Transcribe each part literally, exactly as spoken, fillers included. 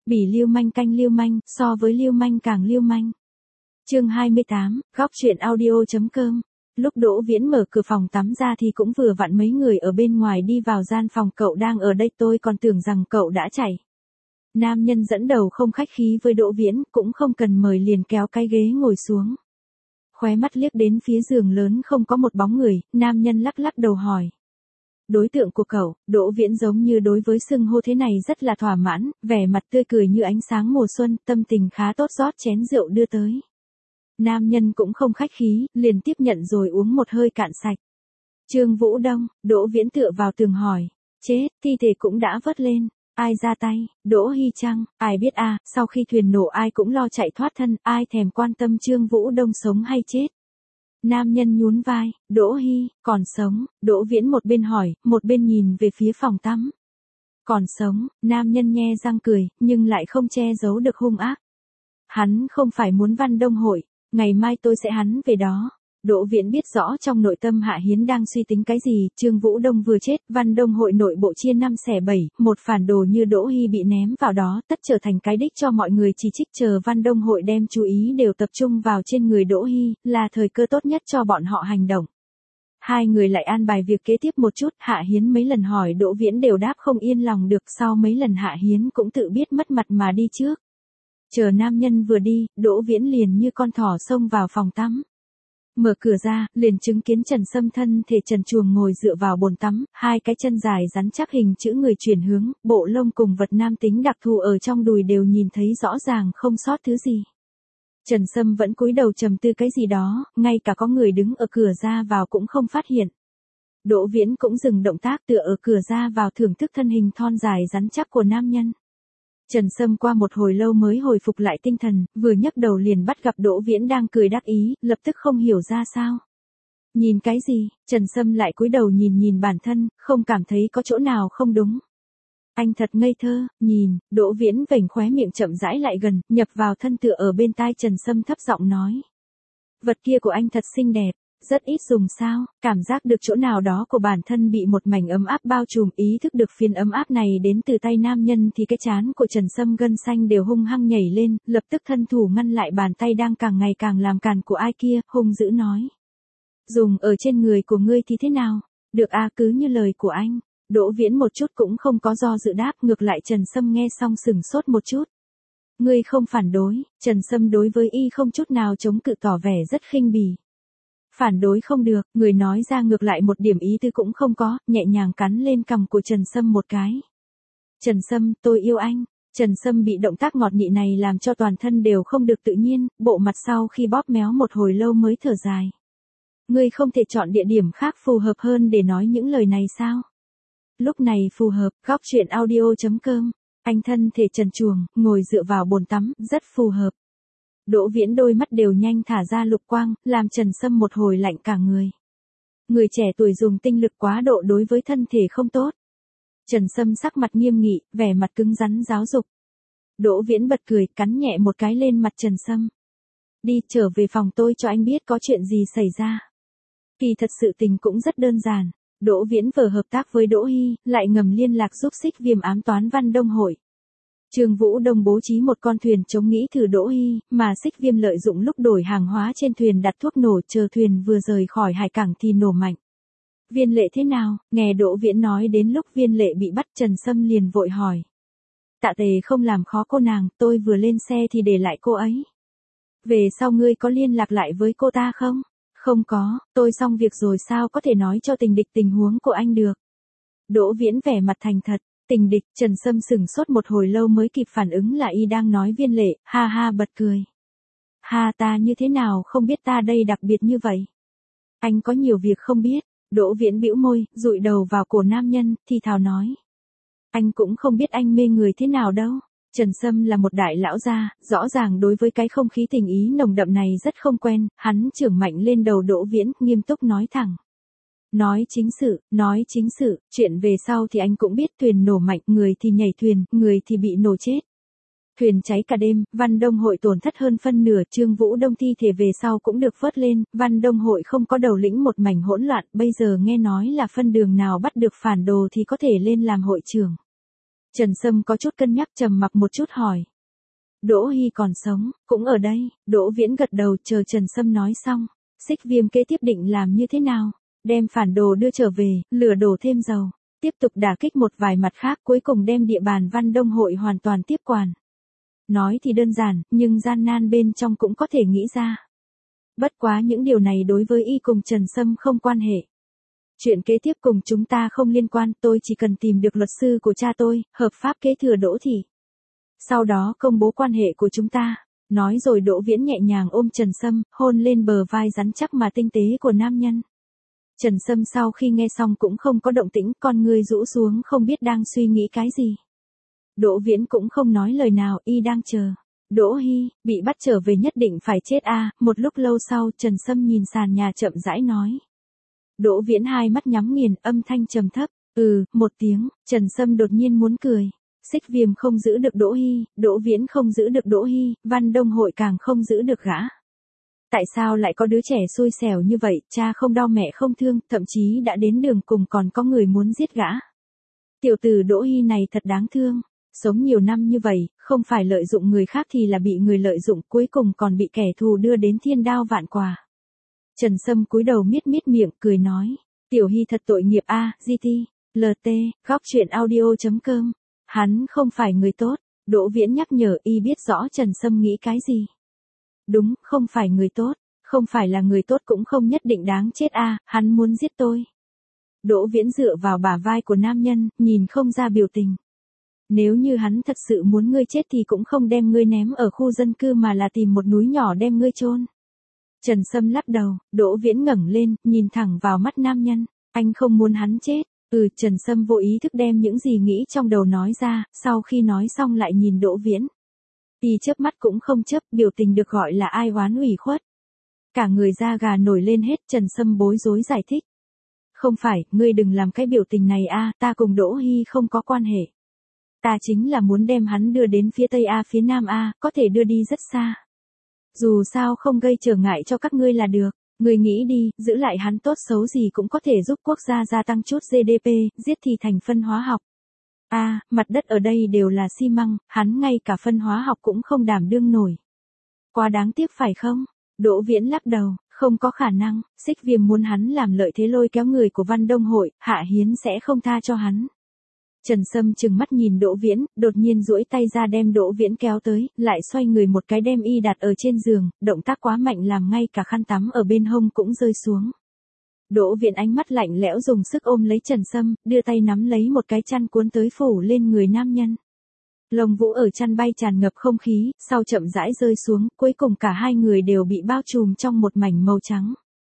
Bỉ lưu manh canh lưu manh, so với lưu manh càng lưu manh. Chương hai mươi tám, góc truyện audio.com. Lúc Đỗ Viễn mở cửa phòng tắm ra thì cũng vừa vặn mấy người ở bên ngoài đi vào gian phòng. Cậu đang ở đây, tôi còn tưởng rằng cậu đã chạy. Nam nhân dẫn đầu không khách khí với Đỗ Viễn, cũng không cần mời liền kéo cái ghế ngồi xuống. Khóe mắt liếc đến phía giường lớn không có một bóng người, nam nhân lắc lắc đầu hỏi. Đối tượng của cậu, Đỗ Viễn giống như đối với xưng hô thế này rất là thỏa mãn, vẻ mặt tươi cười như ánh sáng mùa xuân, tâm tình khá tốt, rót chén rượu đưa tới. Nam nhân cũng không khách khí, liền tiếp nhận rồi uống một hơi cạn sạch. Trương Vũ Đông, Đỗ Viễn tựa vào tường hỏi. Chết, thi thể cũng đã vớt lên. Ai ra tay? Đỗ Hy Trăng, ai biết à, sau khi thuyền nổ ai cũng lo chạy thoát thân, ai thèm quan tâm Trương Vũ Đông sống hay chết. Nam nhân nhún vai, Đỗ Hy, còn sống. Đỗ Viễn một bên hỏi, một bên nhìn về phía phòng tắm. Còn sống, nam nhân nhe răng cười, nhưng lại không che giấu được hung ác. Hắn không phải muốn Văn Đông hội, ngày mai tôi sẽ hắn về đó. Đỗ Viễn biết rõ trong nội tâm Hạ Hiến đang suy tính cái gì, Trương Vũ Đông vừa chết, Văn Đông hội nội bộ chia năm xẻ bảy, một phản đồ như Đỗ Hy bị ném vào đó, tất trở thành cái đích cho mọi người chỉ trích, chờ Văn Đông hội đem chú ý đều tập trung vào trên người Đỗ Hy, là thời cơ tốt nhất cho bọn họ hành động. Hai người lại an bài việc kế tiếp một chút, Hạ Hiến mấy lần hỏi Đỗ Viễn đều đáp không yên lòng được, sau mấy lần Hạ Hiến cũng tự biết mất mặt mà đi trước. Chờ nam nhân vừa đi, Đỗ Viễn liền như con thỏ xông vào phòng tắm. Mở cửa ra, liền chứng kiến Trần Sâm thân thể trần truồng ngồi dựa vào bồn tắm, hai cái chân dài rắn chắc hình chữ người chuyển hướng, bộ lông cùng vật nam tính đặc thù ở trong đùi đều nhìn thấy rõ ràng không sót thứ gì. Trần Sâm vẫn cúi đầu trầm tư cái gì đó, ngay cả có người đứng ở cửa ra vào cũng không phát hiện. Đỗ Viễn cũng dừng động tác tựa ở cửa ra vào thưởng thức thân hình thon dài rắn chắc của nam nhân. Trần Sâm qua một hồi lâu mới hồi phục lại tinh thần, vừa nhấc đầu liền bắt gặp Đỗ Viễn đang cười đắc ý, lập tức không hiểu ra sao. Nhìn cái gì? Trần Sâm lại cúi đầu nhìn nhìn bản thân, không cảm thấy có chỗ nào không đúng. Anh thật ngây thơ, nhìn. Đỗ Viễn vểnh khóe miệng chậm rãi lại gần, nhập vào thân tựa ở bên tai Trần Sâm thấp giọng nói. Vật kia của anh thật xinh đẹp. Rất ít dùng sao, cảm giác được chỗ nào đó của bản thân bị một mảnh ấm áp bao trùm, ý thức được phiền ấm áp này đến từ tay nam nhân thì cái trán của Trần Sâm gân xanh đều hung hăng nhảy lên, lập tức thân thủ ngăn lại bàn tay đang càng ngày càng làm càn của ai kia, hung dữ nói. Dùng ở trên người của ngươi thì thế nào? Được à, cứ như lời của anh. Đỗ Viễn một chút cũng không có do dự đáp, ngược lại Trần Sâm nghe xong sừng sốt một chút. Ngươi không phản đối? Trần Sâm đối với y không chút nào chống cự, tỏ vẻ rất khinh bỉ. Phản đối không được, người nói ra ngược lại một điểm ý tư cũng không có, nhẹ nhàng cắn lên cằm của Trần Sâm một cái. Trần Sâm, tôi yêu anh. Trần Sâm bị động tác ngọt nị này làm cho toàn thân đều không được tự nhiên, bộ mặt sau khi bóp méo một hồi lâu mới thở dài. Ngươi không thể chọn địa điểm khác phù hợp hơn để nói những lời này sao? Lúc này phù hợp, góc truyện audio.com. Anh thân thể trần truồng, ngồi dựa vào bồn tắm, rất phù hợp. Đỗ Viễn đôi mắt đều nhanh thả ra lục quang, làm Trần Sâm một hồi lạnh cả người. Người trẻ tuổi dùng tinh lực quá độ đối với thân thể không tốt. Trần Sâm sắc mặt nghiêm nghị, vẻ mặt cứng rắn giáo dục. Đỗ Viễn bật cười, cắn nhẹ một cái lên mặt Trần Sâm. Đi, trở về phòng tôi cho anh biết có chuyện gì xảy ra. Kỳ thật sự tình cũng rất đơn giản. Đỗ Viễn vừa hợp tác với Đỗ Hy, lại ngầm liên lạc giúp Xích Viêm ám toán Văn Đông hội. Trương Vũ Đông bố trí một con thuyền chống nghĩ thử Đỗ Hy, mà Xích Viêm lợi dụng lúc đổi hàng hóa trên thuyền đặt thuốc nổ, chờ thuyền vừa rời khỏi hải cảng thì nổ mạnh. Viên Lệ thế nào? Nghe Đỗ Viễn nói đến lúc Viên Lệ bị bắt, Trần Sâm liền vội hỏi. Tạ Tề không làm khó cô nàng, tôi vừa lên xe thì để lại cô ấy. Về sau ngươi có liên lạc lại với cô ta không? Không có, tôi xong việc rồi sao có thể nói cho tình địch tình huống của anh được. Đỗ Viễn vẻ mặt thành thật. Tình địch, Trần Sâm sửng sốt một hồi lâu mới kịp phản ứng là y đang nói Viên Lệ, ha ha bật cười. Ha, ta như thế nào không biết ta đây đặc biệt như vậy? Anh có nhiều việc không biết. Đỗ Viễn bĩu môi, dụi đầu vào cổ nam nhân, thì thào nói. Anh cũng không biết anh mê người thế nào đâu. Trần Sâm là một đại lão gia, rõ ràng đối với cái không khí tình ý nồng đậm này rất không quen, hắn chưởng mạnh lên đầu Đỗ Viễn, nghiêm túc nói thẳng. Nói chính sự, nói chính sự, chuyện về sau thì anh cũng biết, thuyền nổ mạnh, người thì nhảy thuyền, người thì bị nổ chết. Thuyền cháy cả đêm, Văn Đông hội tổn thất hơn phân nửa, Trương Vũ Đông thi thể về sau cũng được vớt lên, Văn Đông hội không có đầu lĩnh, một mảnh hỗn loạn, bây giờ nghe nói là phân đường nào bắt được phản đồ thì có thể lên làm hội trưởng. Trần Sâm có chút cân nhắc, trầm mặc một chút hỏi. Đỗ Hy còn sống, cũng ở đây. Đỗ Viễn gật đầu, chờ Trần Sâm nói xong. Xích Viêm kế tiếp định làm như thế nào? Đem phản đồ đưa trở về, lửa đổ thêm dầu. Tiếp tục đả kích một vài mặt khác, cuối cùng đem địa bàn Văn Đông hội hoàn toàn tiếp quản. Nói thì đơn giản, nhưng gian nan bên trong cũng có thể nghĩ ra. Bất quá những điều này đối với y cùng Trần Sâm không quan hệ. Chuyện kế tiếp cùng chúng ta không liên quan, tôi chỉ cần tìm được luật sư của cha tôi, hợp pháp kế thừa Đỗ Thị. Sau đó công bố quan hệ của chúng ta. Nói rồi Đỗ Viễn nhẹ nhàng ôm Trần Sâm, hôn lên bờ vai rắn chắc mà tinh tế của nam nhân. Trần Sâm sau khi nghe xong cũng không có động tĩnh, con người rũ xuống không biết đang suy nghĩ cái gì. Đỗ Viễn cũng không nói lời nào, y đang chờ. Đỗ Hy, bị bắt trở về nhất định phải chết a. À. Một lúc lâu sau, Trần Sâm nhìn sàn nhà chậm rãi nói. Đỗ Viễn hai mắt nhắm nghiền, âm thanh trầm thấp, ừ, một tiếng. Trần Sâm đột nhiên muốn cười. Xích Viêm không giữ được Đỗ Hy, Đỗ Viễn không giữ được Đỗ Hy, Văn Đông hội càng không giữ được gã. Tại sao lại có đứa trẻ xui xẻo như vậy, cha không đau mẹ không thương, thậm chí đã đến đường cùng còn có người muốn giết gã. Tiểu tử Đỗ Hy này thật đáng thương. Sống nhiều năm như vậy, không phải lợi dụng người khác thì là bị người lợi dụng, cuối cùng còn bị kẻ thù đưa đến thiên đao vạn quả. Trần Sâm cúi đầu miết miết miệng, cười nói. Tiểu Hy thật tội nghiệp a. À, giê tê, lờ tê, góc truyện audio chấm com. Hắn không phải người tốt. Đỗ Viễn nhắc nhở, y biết rõ Trần Sâm nghĩ cái gì. Đúng, không phải người tốt. Không phải là người tốt cũng không nhất định đáng chết a. À, hắn muốn giết tôi. Đỗ Viễn dựa vào bả vai của nam nhân, nhìn không ra biểu tình. Nếu như hắn thật sự muốn ngươi chết thì cũng không đem ngươi ném ở khu dân cư mà là tìm một núi nhỏ đem ngươi chôn. Trần Sâm lắc đầu, Đỗ Viễn ngẩng lên, nhìn thẳng vào mắt nam nhân. Anh không muốn hắn chết. Ừ, Trần Sâm vô ý thức đem những gì nghĩ trong đầu nói ra, sau khi nói xong lại nhìn Đỗ Viễn. Y chớp mắt cũng không chớp, biểu tình được gọi là ai oán ủy khuất. Cả người da gà nổi lên hết, Trần Sâm bối rối giải thích. Không phải, ngươi đừng làm cái biểu tình này a, ta cùng Đỗ Hy không có quan hệ. Ta chính là muốn đem hắn đưa đến phía Tây A phía Nam A, có thể đưa đi rất xa. Dù sao không gây trở ngại cho các ngươi là được. Ngươi nghĩ đi, giữ lại hắn tốt xấu gì cũng có thể giúp quốc gia gia tăng chút giê đê pê, giết thì thành phân hóa học. A, à, mặt đất ở đây đều là xi măng, hắn ngay cả phân hóa học cũng không đảm đương nổi. Quá đáng tiếc phải không? Đỗ Viễn lắc đầu, không có khả năng, Xích Viêm muốn hắn làm lợi thế lôi kéo người của Văn Đông hội, Hạ Hiến sẽ không tha cho hắn. Trần Sâm trừng mắt nhìn Đỗ Viễn, đột nhiên duỗi tay ra đem Đỗ Viễn kéo tới, lại xoay người một cái đem y đặt ở trên giường, động tác quá mạnh làm ngay cả khăn tắm ở bên hông cũng rơi xuống. Đỗ Viễn ánh mắt lạnh lẽo dùng sức ôm lấy Trần Sâm, đưa tay nắm lấy một cái chăn cuốn tới phủ lên người nam nhân. Lông vũ ở chăn bay tràn ngập không khí, sau chậm rãi rơi xuống, cuối cùng cả hai người đều bị bao trùm trong một mảnh màu trắng.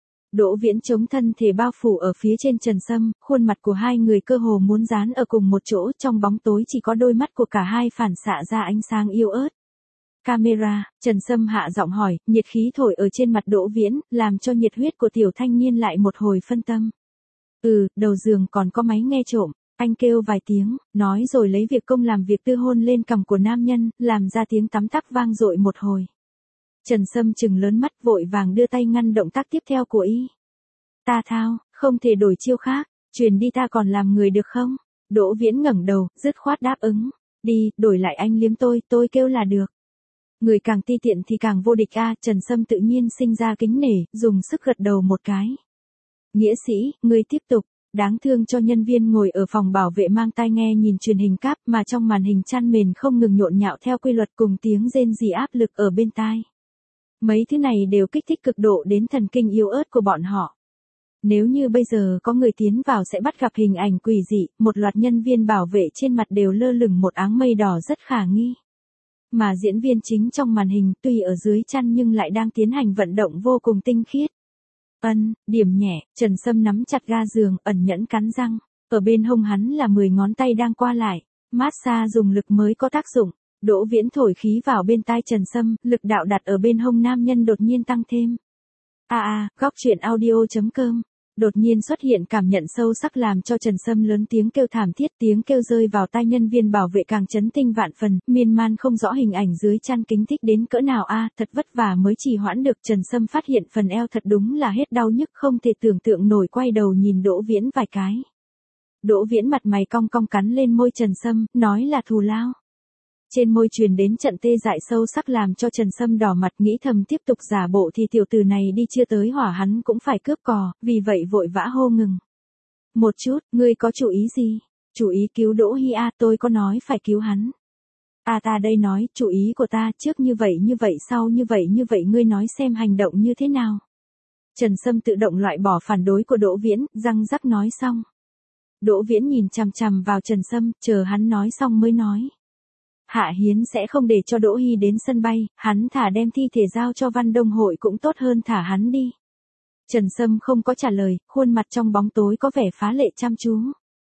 Đỗ Viễn chống thân thể bao phủ ở phía trên Trần Sâm, khuôn mặt của hai người cơ hồ muốn dán ở cùng một chỗ, trong bóng tối chỉ có đôi mắt của cả hai phản xạ ra ánh sáng yếu ớt. Camera, Trần Sâm hạ giọng hỏi, nhiệt khí thổi ở trên mặt Đỗ Viễn, làm cho nhiệt huyết của tiểu thanh niên lại một hồi phân tâm. Ừ, đầu giường còn có máy nghe trộm, anh kêu vài tiếng, nói rồi lấy việc công làm việc tư hôn lên cằm của nam nhân, làm ra tiếng tắm tắc vang dội một hồi. Trần Sâm trừng lớn mắt vội vàng đưa tay ngăn động tác tiếp theo của y. Ta thao, không thể đổi chiêu khác, truyền đi ta còn làm người được không? Đỗ Viễn ngẩng đầu, dứt khoát đáp ứng. Đi, đổi lại anh liếm tôi, tôi kêu là được. Người càng ti tiện thì càng vô địch a. Trần Sâm tự nhiên sinh ra kính nể, dùng sức gật đầu một cái. Nghĩa sĩ, ngươi tiếp tục. Đáng thương cho nhân viên ngồi ở phòng bảo vệ mang tai nghe nhìn truyền hình cáp mà trong màn hình chăn mền không ngừng nhộn nhạo theo quy luật cùng tiếng rên rỉ áp lực ở bên tai. Mấy thứ này đều kích thích cực độ đến thần kinh yếu ớt của bọn họ. Nếu như bây giờ có người tiến vào sẽ bắt gặp hình ảnh quỷ dị, một loạt nhân viên bảo vệ trên mặt đều lơ lửng một áng mây đỏ rất khả nghi. Mà diễn viên chính trong màn hình tuy ở dưới chăn nhưng lại đang tiến hành vận động vô cùng tinh khiết. Ân, điểm nhẹ, Trần Sâm nắm chặt ga giường, ẩn nhẫn cắn răng. Ở bên hông hắn là mười ngón tay đang qua lại. Massage dùng lực mới có tác dụng. Đỗ Viễn thổi khí vào bên tai Trần Sâm, lực đạo đặt ở bên hông nam nhân đột nhiên tăng thêm. A a, góc truyện audio chấm com. Đột nhiên xuất hiện cảm nhận sâu sắc làm cho Trần Sâm lớn tiếng kêu thảm thiết, tiếng kêu rơi vào tai nhân viên bảo vệ càng chấn tinh vạn phần, miên man không rõ hình ảnh dưới chăn kính thích đến cỡ nào a, à, thật vất vả mới trì hoãn được. Trần Sâm phát hiện phần eo thật đúng là hết đau nhức không thể tưởng tượng nổi, quay đầu nhìn Đỗ Viễn vài cái. Đỗ Viễn mặt mày cong cong cắn lên môi Trần Sâm, nói là thù lao. Trên môi truyền đến trận tê dại sâu sắc làm cho Trần Sâm đỏ mặt, nghĩ thầm tiếp tục giả bộ thì tiểu tử này đi chưa tới hỏa hắn cũng phải cướp cò, vì vậy vội vã hô ngừng. Một chút, ngươi có chủ ý gì? Chủ ý cứu Đỗ Hi a, tôi có nói phải cứu hắn. À ta đây nói, chủ ý của ta trước như vậy như vậy sau như vậy như vậy, ngươi nói xem hành động như thế nào. Trần Sâm tự động loại bỏ phản đối của Đỗ Viễn, răng rắc nói xong. Đỗ Viễn nhìn chằm chằm vào Trần Sâm, chờ hắn nói xong mới nói. Hạ Hiến sẽ không để cho Đỗ Hi đến sân bay, hắn thả đem thi thể giao cho Văn Đông Hội cũng tốt hơn thả hắn đi. Trần Sâm không có trả lời, khuôn mặt trong bóng tối có vẻ phá lệ chăm chú.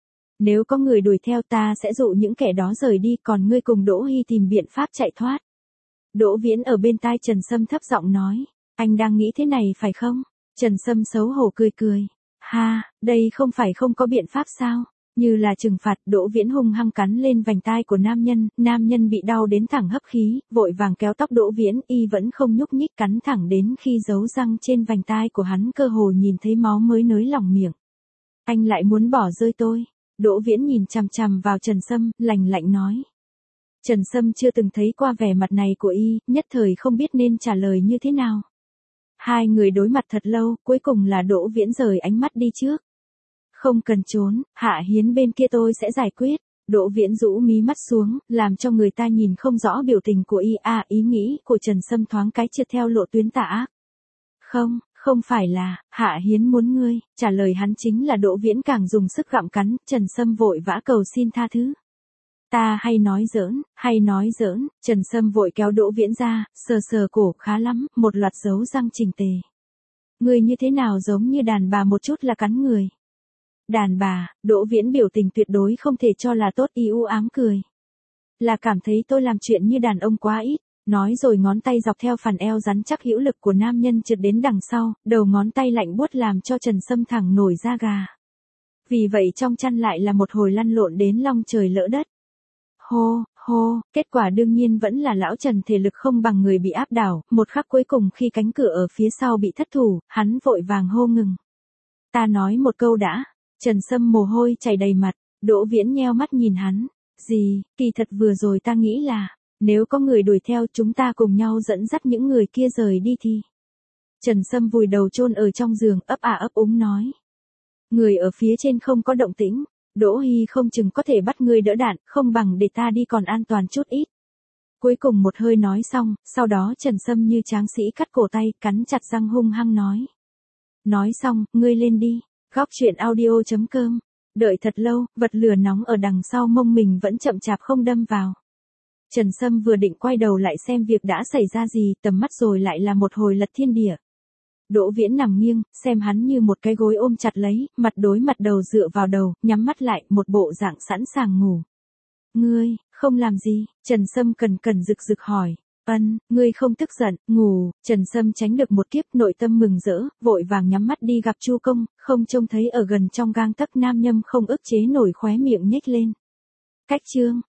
Nếu có người đuổi theo ta sẽ dụ những kẻ đó rời đi, còn ngươi cùng Đỗ Hi tìm biện pháp chạy thoát. Đỗ Viễn ở bên tai Trần Sâm thấp giọng nói, anh đang nghĩ thế này phải không? Trần Sâm xấu hổ cười cười. Ha, đây không phải không có biện pháp sao? Như là trừng phạt, Đỗ Viễn hung hăng cắn lên vành tai của nam nhân, nam nhân bị đau đến thẳng hấp khí, vội vàng kéo tóc Đỗ Viễn, y vẫn không nhúc nhích, cắn thẳng đến khi dấu răng trên vành tai của hắn cơ hồ nhìn thấy máu mới nới lỏng miệng. Anh lại muốn bỏ rơi tôi. Đỗ Viễn nhìn chằm chằm vào Trần Sâm, lạnh lạnh nói. Trần Sâm chưa từng thấy qua vẻ mặt này của y, nhất thời không biết nên trả lời như thế nào. Hai người đối mặt thật lâu, cuối cùng là Đỗ Viễn rời ánh mắt đi trước. Không cần trốn, Hạ Hiến bên kia tôi sẽ giải quyết. Đỗ Viễn rũ mí mắt xuống, làm cho người ta nhìn không rõ biểu tình của y. À, ý nghĩ của Trần Sâm thoáng cái trượt theo lộ tuyến tà ác. Không, không phải là, Hạ Hiến muốn ngươi, trả lời hắn chính là Đỗ Viễn càng dùng sức gặm cắn, Trần Sâm vội vã cầu xin tha thứ. Ta hay nói giỡn, hay nói giỡn, Trần Sâm vội kéo Đỗ Viễn ra, sờ sờ cổ, khá lắm, một loạt dấu răng chỉnh tề. Ngươi như thế nào giống như đàn bà một chút là cắn người. Đàn bà, Đỗ Viễn biểu tình tuyệt đối không thể cho là tốt, y u ám cười. Là cảm thấy tôi làm chuyện như đàn ông quá ít, nói rồi ngón tay dọc theo phần eo rắn chắc hữu lực của nam nhân trượt đến đằng sau, đầu ngón tay lạnh buốt làm cho Trần Sâm thẳng nổi da gà. Vì vậy trong chăn lại là một hồi lăn lộn đến long trời lỡ đất. Hô, hô, kết quả đương nhiên vẫn là lão Trần thể lực không bằng người bị áp đảo, một khắc cuối cùng khi cánh cửa ở phía sau bị thất thủ, hắn vội vàng hô ngừng. Ta nói một câu đã. Trần Sâm mồ hôi chảy đầy mặt, Đỗ Viễn nheo mắt nhìn hắn. Gì, kỳ thật vừa rồi ta nghĩ là, nếu có người đuổi theo chúng ta cùng nhau dẫn dắt những người kia rời đi thì. Trần Sâm vùi đầu chôn ở trong giường, ấp à ấp úng nói. Người ở phía trên không có động tĩnh, Đỗ Hi không chừng có thể bắt ngươi đỡ đạn, không bằng để ta đi còn an toàn chút ít. Cuối cùng một hơi nói xong, sau đó Trần Sâm như tráng sĩ cắt cổ tay, cắn chặt răng hung hăng nói. Nói xong, ngươi lên đi. Góc truyện audio chấm com. Đợi thật lâu, vật lửa nóng ở đằng sau mông mình vẫn chậm chạp không đâm vào. Trần Sâm vừa định quay đầu lại xem việc đã xảy ra gì, tầm mắt rồi lại là một hồi lật thiên địa. Đỗ Viễn nằm nghiêng, xem hắn như một cái gối ôm chặt lấy, mặt đối mặt đầu dựa vào đầu, nhắm mắt lại, một bộ dạng sẵn sàng ngủ. Ngươi, không làm gì? Trần Sâm cần cần rực rực hỏi. Ân, ngươi không tức giận, ngủ. Trần Sâm tránh được một kiếp, nội tâm mừng rỡ, vội vàng nhắm mắt đi gặp Chu Công, không trông thấy ở gần trong gang tấc nam nhâm không ức chế nổi khóe miệng nhếch lên. Cách chương